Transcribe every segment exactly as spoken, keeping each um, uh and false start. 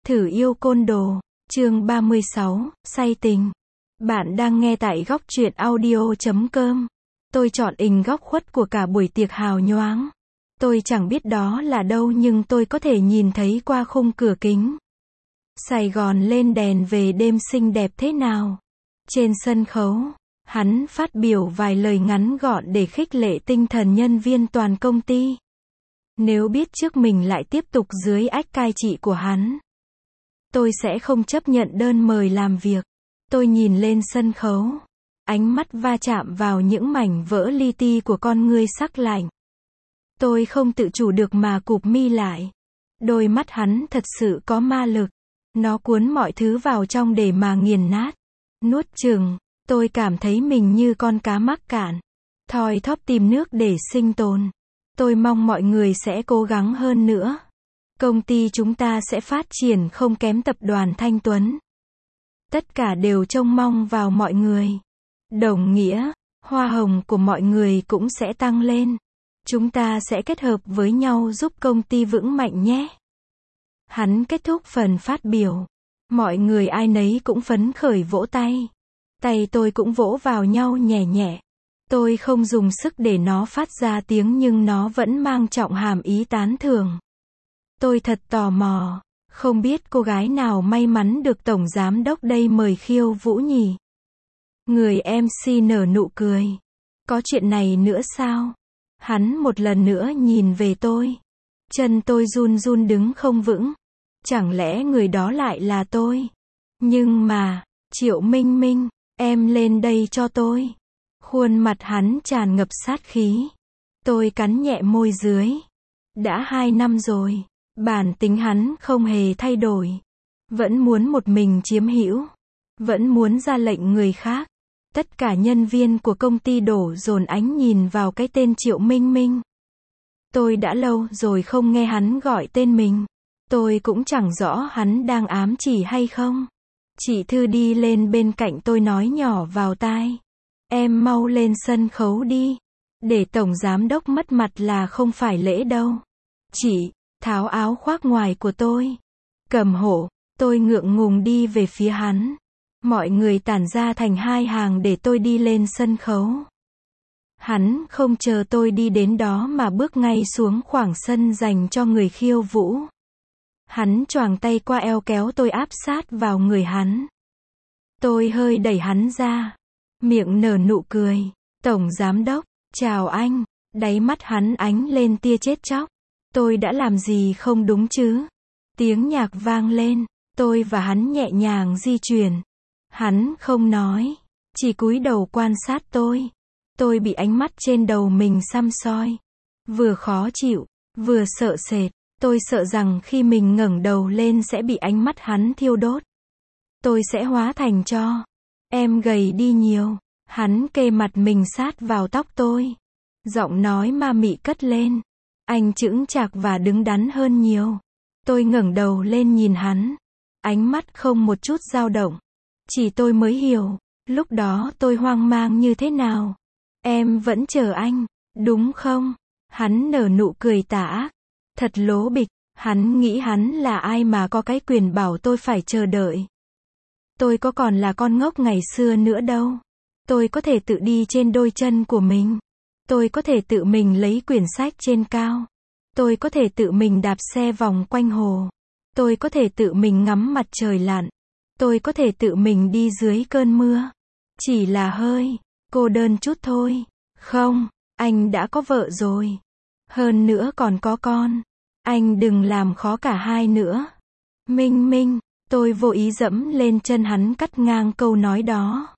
Thử yêu côn đồ, chương ba mươi sáu, say tình. Bạn đang nghe tại góc truyện audio chấm com. Tôi chọn ình góc khuất của cả buổi tiệc hào nhoáng. Tôi chẳng biết đó là đâu nhưng tôi có thể nhìn thấy qua khung cửa kính. Sài Gòn lên đèn về đêm xinh đẹp thế nào. Trên sân khấu, hắn phát biểu vài lời ngắn gọn để khích lệ tinh thần nhân viên toàn công ty. Nếu biết trước mình lại tiếp tục dưới ách cai trị của hắn, tôi sẽ không chấp nhận đơn mời làm việc. Tôi nhìn lên sân khấu, ánh mắt va chạm vào những mảnh vỡ li ti của con ngươi sắc lạnh. Tôi không tự chủ được mà cụp mi lại. Đôi mắt hắn thật sự có ma lực. Nó cuốn mọi thứ vào trong để mà nghiền nát, nuốt chửng. Tôi cảm thấy mình như con cá mắc cạn, thoi thóp tìm nước để sinh tồn. Tôi mong mọi người sẽ cố gắng hơn nữa. Công ty chúng ta sẽ phát triển không kém tập đoàn Thanh Tuấn. Tất cả đều trông mong vào mọi người. Đồng nghĩa, hoa hồng của mọi người cũng sẽ tăng lên. Chúng ta sẽ kết hợp với nhau giúp công ty vững mạnh nhé. Hắn kết thúc phần phát biểu. Mọi người ai nấy cũng phấn khởi vỗ tay. Tay tôi cũng vỗ vào nhau nhẹ nhẹ. Tôi không dùng sức để nó phát ra tiếng nhưng nó vẫn mang trọng hàm ý tán thưởng. Tôi thật tò mò, không biết cô gái nào may mắn được Tổng Giám Đốc đây mời khiêu vũ nhỉ? Người em xê nở nụ cười. Có chuyện này nữa sao? Hắn một lần nữa nhìn về tôi. Chân tôi run run đứng không vững. Chẳng lẽ người đó lại là tôi? Nhưng mà, Triệu Minh Minh, em lên đây cho tôi. Khuôn mặt hắn tràn ngập sát khí. Tôi cắn nhẹ môi dưới. Đã hai năm rồi, bản tính hắn không hề thay đổi. Vẫn muốn một mình chiếm hữu. Vẫn muốn ra lệnh người khác. Tất cả nhân viên của công ty đổ dồn ánh nhìn vào cái tên Triệu Minh Minh. Tôi đã lâu rồi không nghe hắn gọi tên mình. Tôi cũng chẳng rõ hắn đang ám chỉ hay không. Chị Thư đi lên bên cạnh tôi nói nhỏ vào tai. Em mau lên sân khấu đi. Để Tổng Giám Đốc mất mặt là không phải lễ đâu. Chị, tháo áo khoác ngoài của tôi. Cầm hộ, tôi ngượng ngùng đi về phía hắn. Mọi người tản ra thành hai hàng để tôi đi lên sân khấu. Hắn không chờ tôi đi đến đó mà bước ngay xuống khoảng sân dành cho người khiêu vũ. Hắn choàng tay qua eo kéo tôi áp sát vào người hắn. Tôi hơi đẩy hắn ra. Miệng nở nụ cười. Tổng Giám Đốc, chào anh. Đáy mắt hắn ánh lên tia chết chóc. Tôi đã làm gì không đúng chứ? Tiếng nhạc vang lên. Tôi và hắn nhẹ nhàng di chuyển. Hắn không nói. Chỉ cúi đầu quan sát tôi. Tôi bị ánh mắt trên đầu mình săm soi. Vừa khó chịu, vừa sợ sệt. Tôi sợ rằng khi mình ngẩng đầu lên sẽ bị ánh mắt hắn thiêu đốt. Tôi sẽ hóa thành tro. Em gầy đi nhiều. Hắn kê mặt mình sát vào tóc tôi. Giọng nói ma mị cất lên. Anh chững chạc và đứng đắn hơn nhiều. Tôi ngẩng đầu lên nhìn hắn. Ánh mắt không một chút dao động. Chỉ tôi mới hiểu. Lúc đó tôi hoang mang như thế nào. Em vẫn chờ anh, đúng không? Hắn nở nụ cười tà ác. Thật lố bịch. Hắn nghĩ hắn là ai mà có cái quyền bảo tôi phải chờ đợi. Tôi có còn là con ngốc ngày xưa nữa đâu. Tôi có thể tự đi trên đôi chân của mình. Tôi có thể tự mình lấy quyển sách trên cao. Tôi có thể tự mình đạp xe vòng quanh hồ. Tôi có thể tự mình ngắm mặt trời lặn. Tôi có thể tự mình đi dưới cơn mưa. Chỉ là hơi cô đơn chút thôi. Không, anh đã có vợ rồi. Hơn nữa còn có con. Anh đừng làm khó cả hai nữa. Minh Minh, tôi vô ý dẫm lên chân hắn cắt ngang câu nói đó.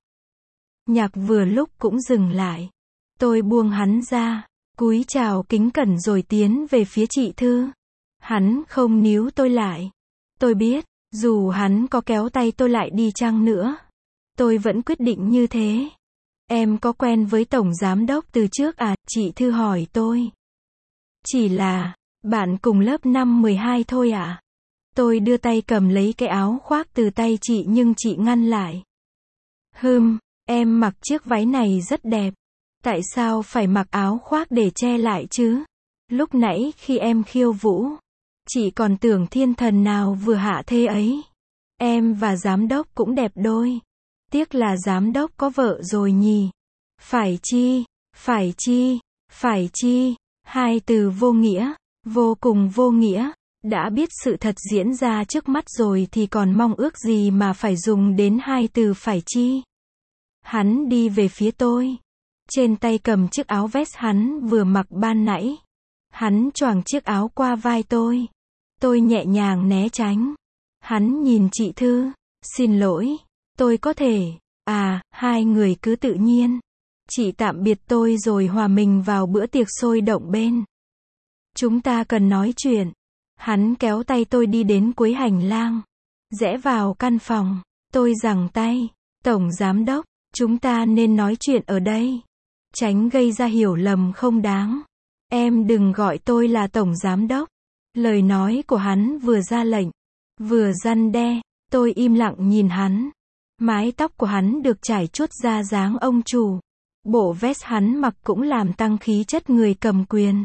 Nhạc vừa lúc cũng dừng lại. Tôi buông hắn ra, cúi chào kính cẩn rồi tiến về phía chị Thư. Hắn không níu tôi lại. Tôi biết, dù hắn có kéo tay tôi lại đi chăng nữa, tôi vẫn quyết định như thế. Em có quen với Tổng Giám Đốc từ trước à? Chị Thư hỏi tôi. Chỉ là, bạn cùng lớp năm mười hai thôi ạ. À? Tôi đưa tay cầm lấy cái áo khoác từ tay chị nhưng chị ngăn lại. Hừm, em mặc chiếc váy này rất đẹp. Tại sao phải mặc áo khoác để che lại chứ? Lúc nãy khi em khiêu vũ, Chị còn tưởng thiên thần nào vừa hạ thế ấy. Em và giám đốc cũng đẹp đôi. Tiếc là giám đốc có vợ rồi nhỉ. Phải chi, phải chi, phải chi. Hai từ vô nghĩa, vô cùng vô nghĩa. Đã biết sự thật diễn ra trước mắt rồi thì còn mong ước gì mà phải dùng đến hai từ phải chi. Hắn đi về phía tôi. Trên tay cầm chiếc áo vest hắn vừa mặc ban nãy. Hắn choàng chiếc áo qua vai tôi. Tôi nhẹ nhàng né tránh. Hắn nhìn chị Thư. Xin lỗi. Tôi có thể. À, hai người cứ tự nhiên. Chị tạm biệt tôi rồi hòa mình vào bữa tiệc sôi động bên. Chúng ta cần nói chuyện. Hắn kéo tay tôi đi đến cuối hành lang. Rẽ vào căn phòng. Tôi giằng tay. Tổng giám đốc, chúng ta nên nói chuyện ở đây. Tránh gây ra hiểu lầm không đáng. Em đừng gọi tôi là tổng giám đốc. Lời nói của hắn vừa ra lệnh, vừa răn đe. Tôi im lặng nhìn hắn. Mái tóc của hắn được trải chuốt ra dáng ông chủ. Bộ vest hắn mặc cũng làm tăng khí chất người cầm quyền.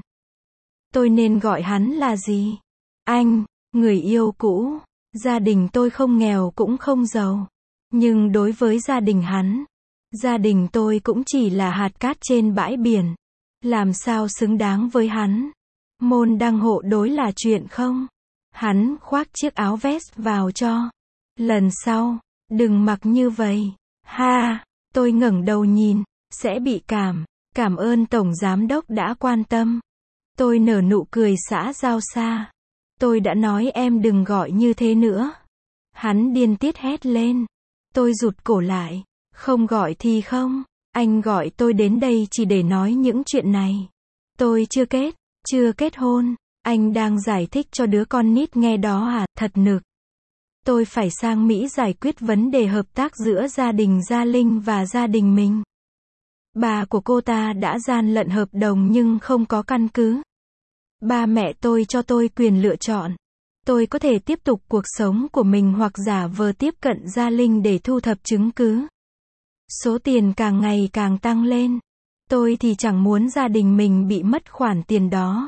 Tôi nên gọi hắn là gì? Anh, người yêu cũ. Gia đình tôi không nghèo cũng không giàu. Nhưng đối với gia đình hắn, gia đình tôi cũng chỉ là hạt cát trên bãi biển. Làm sao xứng đáng với hắn? Môn đăng hộ đối là chuyện không? Hắn khoác chiếc áo vest vào cho. Lần sau, đừng mặc như vậy. Ha, tôi ngẩng đầu nhìn, sẽ bị cảm. Cảm ơn tổng giám đốc đã quan tâm. Tôi nở nụ cười xã giao xa. Tôi đã nói em đừng gọi như thế nữa. Hắn điên tiết hét lên. Tôi rụt cổ lại. Không gọi thì không. Anh gọi tôi đến đây chỉ để nói những chuyện này. Tôi chưa kết, chưa kết hôn. Anh đang giải thích cho đứa con nít nghe đó à, thật nực. Tôi phải sang Mỹ giải quyết vấn đề hợp tác giữa gia đình Gia Linh và gia đình mình. Bà của cô ta đã gian lận hợp đồng nhưng không có căn cứ. Ba mẹ tôi cho tôi quyền lựa chọn. Tôi có thể tiếp tục cuộc sống của mình hoặc giả vờ tiếp cận Gia Linh để thu thập chứng cứ. Số tiền càng ngày càng tăng lên. Tôi thì chẳng muốn gia đình mình bị mất khoản tiền đó.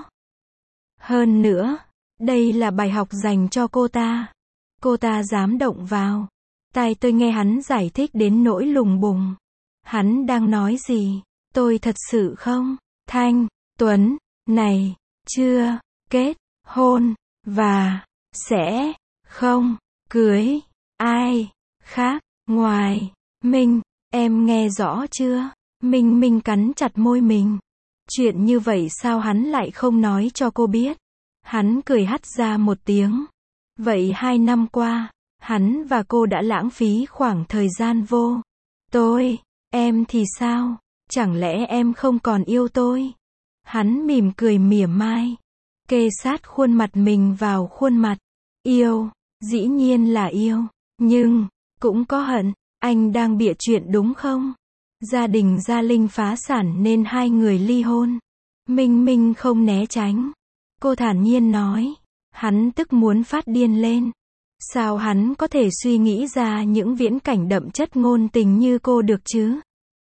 Hơn nữa, đây là bài học dành cho cô ta. Cô ta dám động vào. Tai tôi nghe hắn giải thích đến nỗi lùng bùng. Hắn đang nói gì? Tôi thật sự không? Thanh, Tuấn, này, chưa, kết, hôn, và, sẽ, không, cưới, ai, khác, ngoài, Minh, em nghe rõ chưa? Minh Minh cắn chặt môi mình. Chuyện như vậy sao hắn lại không nói cho cô biết? Hắn cười hắt ra một tiếng. Vậy hai năm qua, hắn và cô đã lãng phí khoảng thời gian vô. Tôi, em thì sao? Chẳng lẽ em không còn yêu tôi? Hắn mỉm cười mỉa mai. Kê sát khuôn mặt mình vào khuôn mặt. Yêu, dĩ nhiên là yêu. Nhưng, cũng có hận. Anh đang bịa chuyện đúng không? Gia đình Gia Linh phá sản nên hai người ly hôn. Minh Minh không né tránh. Cô thản nhiên nói. Hắn tức muốn phát điên lên. Sao hắn có thể suy nghĩ ra những viễn cảnh đậm chất ngôn tình như cô được chứ?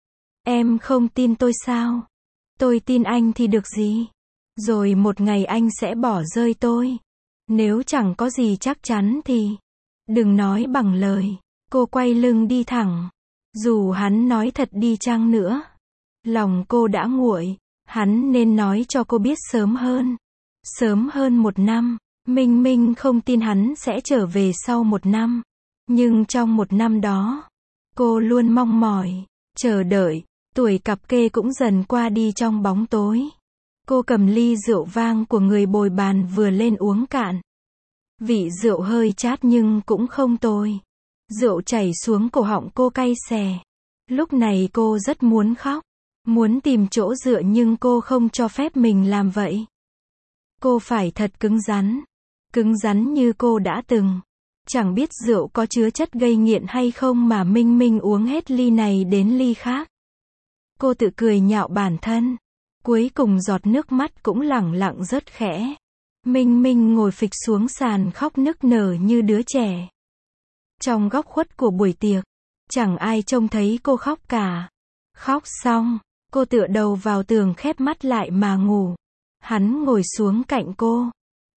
Em không tin tôi sao? Tôi tin anh thì được gì? Rồi một ngày anh sẽ bỏ rơi tôi. Nếu chẳng có gì chắc chắn thì đừng nói bằng lời. Cô quay lưng đi thẳng. Dù hắn nói thật đi chăng nữa, lòng cô đã nguội. Hắn nên nói cho cô biết sớm hơn. Sớm hơn một năm. Minh Minh không tin hắn sẽ trở về sau một năm. Nhưng trong một năm đó, cô luôn mong mỏi, chờ đợi. Tuổi cặp kê cũng dần qua đi trong bóng tối. Cô cầm ly rượu vang của người bồi bàn vừa lên uống cạn. Vị rượu hơi chát nhưng cũng không tồi. Rượu chảy xuống cổ họng cô cay xè. Lúc này cô rất muốn khóc. Muốn tìm chỗ dựa nhưng cô không cho phép mình làm vậy. Cô phải thật cứng rắn. Cứng rắn như cô đã từng. Chẳng biết rượu có chứa chất gây nghiện hay không mà Minh Minh uống hết ly này đến ly khác. Cô tự cười nhạo bản thân. Cuối cùng giọt nước mắt cũng lẳng lặng rớt khẽ. Minh Minh ngồi phịch xuống sàn khóc nức nở như đứa trẻ. Trong góc khuất của buổi tiệc, chẳng ai trông thấy cô khóc cả. Khóc xong, cô tựa đầu vào tường khép mắt lại mà ngủ. Hắn ngồi xuống cạnh cô.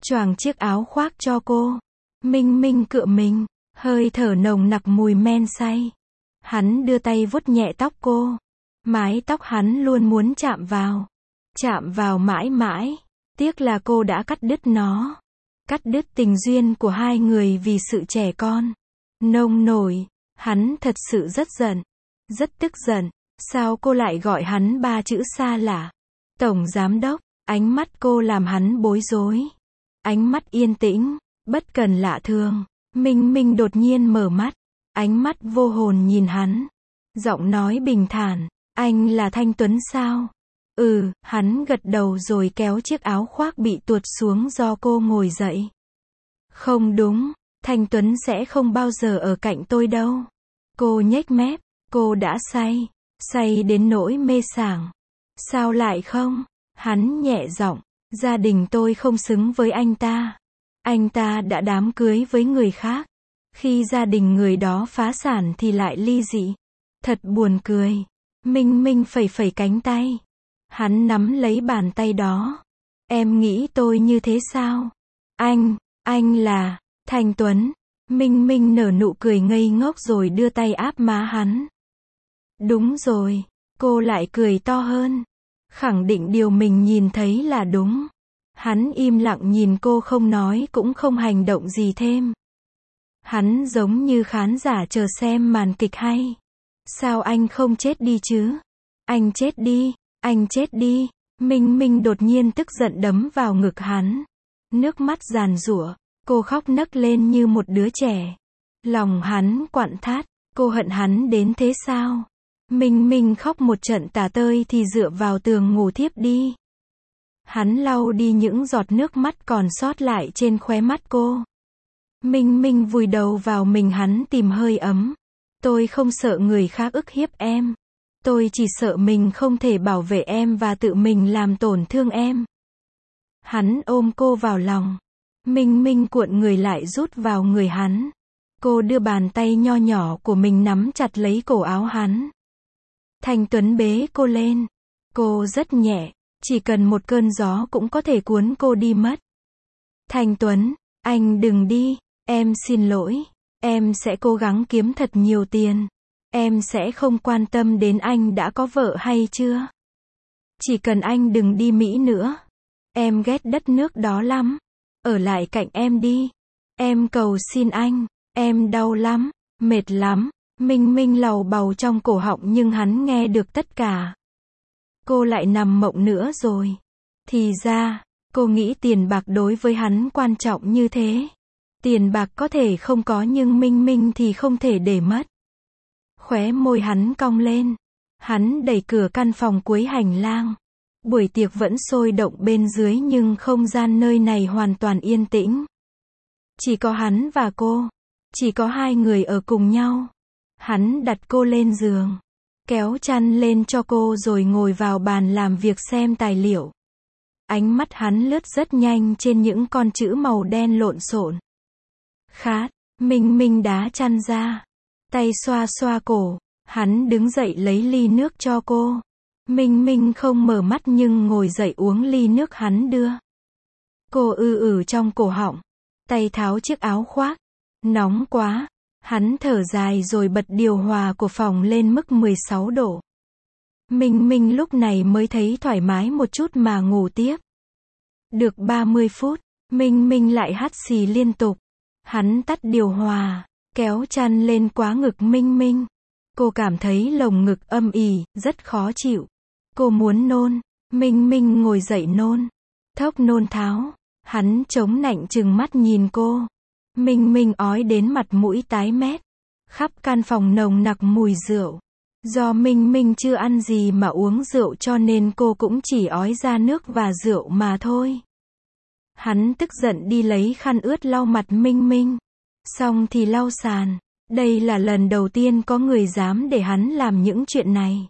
choàng chiếc áo khoác cho cô. Minh Minh cựa mình, hơi thở nồng nặc mùi men say. Hắn đưa tay vuốt nhẹ tóc cô. Mái tóc hắn luôn muốn chạm vào. Chạm vào mãi mãi. Tiếc là cô đã cắt đứt nó. Cắt đứt tình duyên của hai người vì sự trẻ con. Nông nổi. Hắn thật sự rất giận. Rất tức giận. Sao cô lại gọi hắn ba chữ xa lạ? Tổng giám đốc. Ánh mắt cô làm hắn bối rối. Ánh mắt yên tĩnh, bất cần lạ thường. Minh Minh đột nhiên mở mắt. Ánh mắt vô hồn nhìn hắn. Giọng nói bình thản. Anh là Thanh Tuấn sao? Ừ, hắn gật đầu rồi kéo chiếc áo khoác bị tuột xuống do cô ngồi dậy. Không đúng, Thanh Tuấn sẽ không bao giờ ở cạnh tôi đâu. Cô nhếch mép, cô đã say, say đến nỗi mê sảng. Sao lại không? Hắn nhẹ giọng, gia đình tôi không xứng với anh ta. Anh ta đã đám cưới với người khác. Khi gia đình người đó phá sản thì lại ly dị. Thật buồn cười. Minh Minh phẩy phẩy cánh tay. Hắn nắm lấy bàn tay đó. Em nghĩ tôi như thế sao? Anh, anh là Thanh Tuấn. Minh Minh nở nụ cười ngây ngốc rồi đưa tay áp má hắn. Đúng rồi. Cô lại cười to hơn. Khẳng định điều mình nhìn thấy là đúng. Hắn im lặng nhìn cô không nói cũng không hành động gì thêm. Hắn giống như khán giả chờ xem màn kịch hay. Sao anh không chết đi chứ? Anh chết đi, anh chết đi. Minh Minh đột nhiên tức giận đấm vào ngực hắn. Nước mắt giàn giụa, cô khóc nấc lên như một đứa trẻ. Lòng hắn quặn thắt, cô hận hắn đến thế sao? Minh Minh khóc một trận tả tơi thì dựa vào tường ngủ thiếp đi. Hắn lau đi những giọt nước mắt còn sót lại trên khóe mắt cô. Minh Minh vùi đầu vào mình hắn tìm hơi ấm. Tôi không sợ người khác ức hiếp em. Tôi chỉ sợ mình không thể bảo vệ em và tự mình làm tổn thương em. Hắn ôm cô vào lòng. Minh Minh cuộn người lại rút vào người hắn. Cô đưa bàn tay nho nhỏ của mình nắm chặt lấy cổ áo hắn. Thanh Tuấn bế cô lên. Cô rất nhẹ, chỉ cần một cơn gió cũng có thể cuốn cô đi mất. Thanh Tuấn, anh đừng đi, em xin lỗi. Em sẽ cố gắng kiếm thật nhiều tiền. Em sẽ không quan tâm đến anh đã có vợ hay chưa. Chỉ cần anh đừng đi Mỹ nữa. Em ghét đất nước đó lắm. Ở lại cạnh em đi. Em cầu xin anh. Em đau lắm, mệt lắm. Minh Minh lầu bầu trong cổ họng nhưng hắn nghe được tất cả. Cô lại nằm mộng nữa rồi. Thì ra, cô nghĩ tiền bạc đối với hắn quan trọng như thế. Tiền bạc có thể không có nhưng Minh Minh thì không thể để mất. Khóe môi hắn cong lên. Hắn đẩy cửa căn phòng cuối hành lang. Buổi tiệc vẫn sôi động bên dưới nhưng không gian nơi này hoàn toàn yên tĩnh. Chỉ có hắn và cô. Chỉ có hai người ở cùng nhau. Hắn đặt cô lên giường. Kéo chăn lên cho cô rồi ngồi vào bàn làm việc xem tài liệu. Ánh mắt hắn lướt rất nhanh trên những con chữ màu đen lộn xộn. Khát, Minh Minh đá chăn ra. Tay xoa xoa cổ. Hắn đứng dậy lấy ly nước cho cô. Minh Minh không mở mắt nhưng ngồi dậy uống ly nước hắn đưa. Cô ư ử trong cổ họng. Tay tháo chiếc áo khoác. Nóng quá. Hắn thở dài rồi bật điều hòa của phòng lên mức mười sáu độ. Minh Minh lúc này mới thấy thoải mái một chút mà ngủ tiếp. Được ba mươi phút, Minh Minh lại hắt xì liên tục. Hắn tắt điều hòa, kéo chăn lên quá ngực Minh Minh. Cô cảm thấy lồng ngực âm ỉ, rất khó chịu. Cô muốn nôn, Minh Minh ngồi dậy nôn. Thốc nôn tháo, hắn chống nạnh trừng mắt nhìn cô. Minh Minh ói đến mặt mũi tái mét. Khắp căn phòng nồng nặc mùi rượu. Do Minh Minh chưa ăn gì mà uống rượu cho nên cô cũng chỉ ói ra nước và rượu mà thôi. Hắn tức giận đi lấy khăn ướt lau mặt Minh Minh. Xong thì lau sàn. Đây là lần đầu tiên có người dám để hắn làm những chuyện này.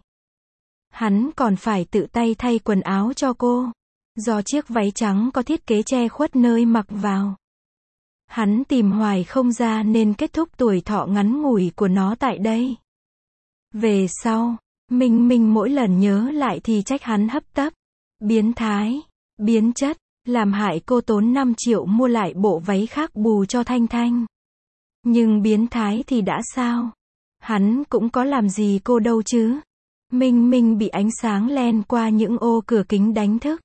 Hắn còn phải tự tay thay quần áo cho cô. Do chiếc váy trắng có thiết kế che khuất nơi mặc vào. Hắn tìm hoài không ra nên kết thúc tuổi thọ ngắn ngủi của nó tại đây. Về sau, Minh Minh mỗi lần nhớ lại thì trách hắn hấp tấp, biến thái, biến chất. Làm hại cô tốn năm triệu mua lại bộ váy khác bù cho Thanh Thanh. Nhưng biến thái thì đã sao? Hắn cũng có làm gì cô đâu chứ. Minh Minh bị ánh sáng len qua những ô cửa kính đánh thức.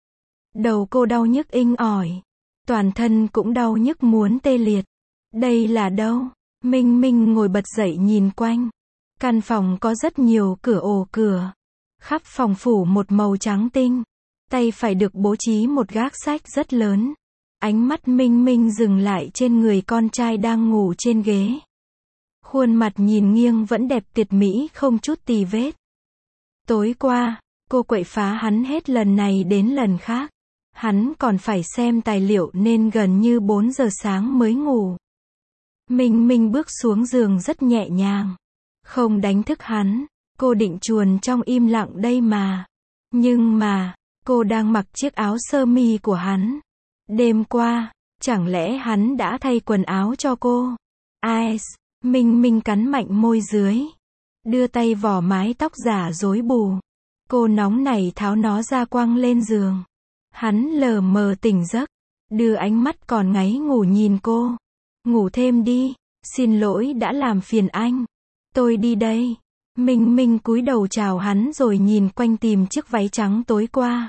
Đầu cô đau nhức inh ỏi. Toàn thân cũng đau nhức muốn tê liệt. Đây là đâu? Minh Minh ngồi bật dậy nhìn quanh. Căn phòng có rất nhiều cửa ổ cửa. Khắp phòng phủ một màu trắng tinh. Tay phải được bố trí một gác sách rất lớn. Ánh mắt Minh Minh dừng lại trên người con trai đang ngủ trên ghế. Khuôn mặt nhìn nghiêng vẫn đẹp tuyệt mỹ không chút tì vết. Tối qua, cô quậy phá hắn hết lần này đến lần khác. Hắn còn phải xem tài liệu nên gần như bốn giờ sáng mới ngủ. Minh Minh bước xuống giường rất nhẹ nhàng. Không đánh thức hắn. Cô định chuồn trong im lặng đây mà. Nhưng mà, cô đang mặc chiếc áo sơ mi của hắn. Đêm qua, chẳng lẽ hắn đã thay quần áo cho cô? Ai? Minh Minh cắn mạnh môi dưới. Đưa tay vò mái tóc giả rối bù. Cô nóng nảy tháo nó ra quăng lên giường. Hắn lờ mờ tỉnh giấc. Đưa ánh mắt còn ngáy ngủ nhìn cô. Ngủ thêm đi. Xin lỗi đã làm phiền anh. Tôi đi đây. Minh Minh cúi đầu chào hắn rồi nhìn quanh tìm chiếc váy trắng tối qua.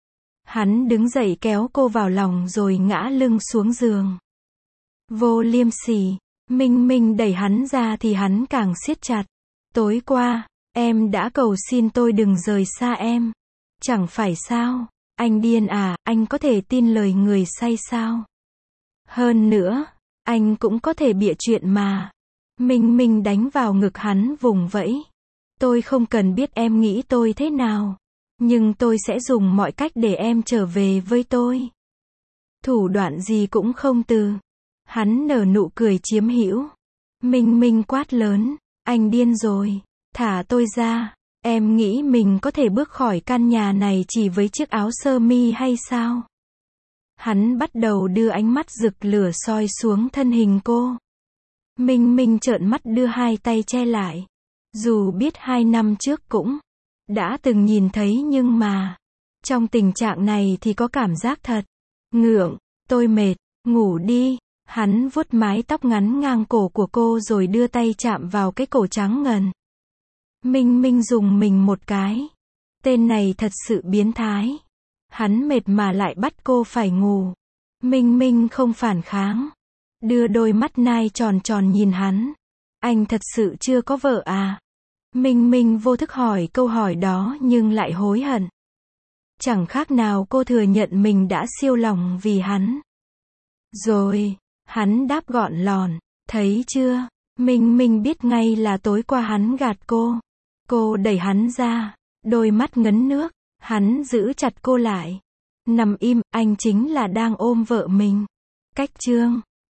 Hắn đứng dậy kéo cô vào lòng rồi ngã lưng xuống giường. Vô liêm sỉ. Minh Minh đẩy hắn ra thì hắn càng siết chặt. Tối qua, em đã cầu xin tôi đừng rời xa em. Chẳng phải sao? Anh điên à, anh có thể tin lời người say sao? Hơn nữa, anh cũng có thể bịa chuyện mà. Minh Minh đánh vào ngực hắn vùng vẫy. Tôi không cần biết em nghĩ tôi thế nào. Nhưng tôi sẽ dùng mọi cách để em trở về với tôi. Thủ đoạn gì cũng không từ. Hắn nở nụ cười chiếm hữu. Minh Minh quát lớn. Anh điên rồi. Thả tôi ra. Em nghĩ mình có thể bước khỏi căn nhà này chỉ với chiếc áo sơ mi hay sao? Hắn bắt đầu đưa ánh mắt rực lửa soi xuống thân hình cô. Minh Minh trợn mắt đưa hai tay che lại. Dù biết hai năm trước cũng đã từng nhìn thấy nhưng mà trong tình trạng này thì có cảm giác thật ngượng. Tôi mệt, ngủ đi. Hắn vuốt mái tóc ngắn ngang cổ của cô rồi đưa tay chạm vào cái cổ trắng ngần. Minh Minh dùng mình một cái. Tên này thật sự biến thái. Hắn mệt mà lại bắt cô phải ngủ. Minh Minh không phản kháng. Đưa đôi mắt nai tròn tròn nhìn hắn. Anh thật sự chưa có vợ à? Minh Minh vô thức hỏi câu hỏi đó nhưng lại hối hận. Chẳng khác nào cô thừa nhận mình đã siêu lòng vì hắn. Rồi, hắn đáp gọn lòn. Thấy chưa? Minh Minh biết ngay là tối qua hắn gạt cô. Cô đẩy hắn ra. Đôi mắt ngấn nước. Hắn giữ chặt cô lại. Nằm im, anh chính là đang ôm vợ mình. Cách chương